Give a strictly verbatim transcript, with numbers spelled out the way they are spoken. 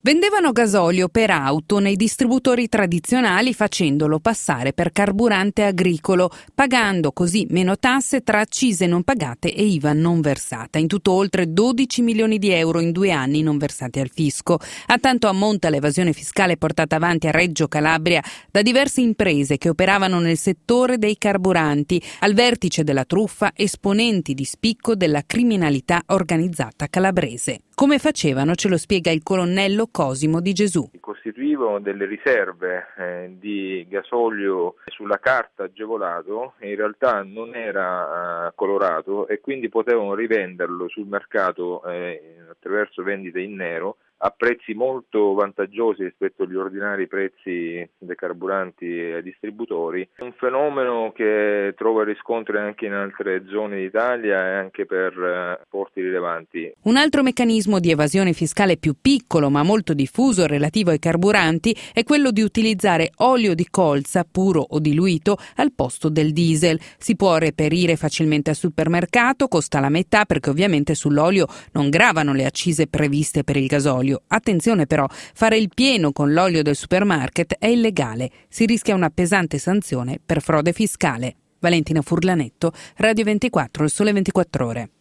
Vendevano gasolio per auto nei distributori tradizionali facendolo passare per carburante agricolo, pagando così meno tasse tra accise non pagate e I V A non versata. In tutto oltre dodici milioni di euro in due anni non versati al fisco. A tanto ammonta l'evasione fiscale portata avanti a Reggio Calabria da diverse imprese che operavano nel settore dei carburanti. Al vertice della truffa esponenti di spicco della criminalità organizzata calabrese. Come facevano ce lo spiega il colonnello Cosimo Di Gesù. Costituivano delle riserve eh, di gasolio sulla carta agevolato e in realtà non era eh, colorato e quindi potevano rivenderlo sul mercato eh, attraverso vendite in nero a prezzi molto vantaggiosi rispetto agli ordinari prezzi dei carburanti ai distributori. Un fenomeno che trova riscontri anche in altre zone d'Italia e anche per eh, porti rilevanti. Un altro meccanismo di evasione fiscale più piccolo ma molto diffuso relativo ai carburanti è quello di utilizzare olio di colza puro o diluito al posto del diesel. Si può reperire facilmente al supermercato, costa la metà perché ovviamente sull'olio non gravano le accise previste per il gasolio. Attenzione però, fare il pieno con l'olio del supermarket è illegale. Si rischia una pesante sanzione per frode fiscale. Valentina Furlanetto, Radio ventiquattro, Il Sole ventiquattro Ore.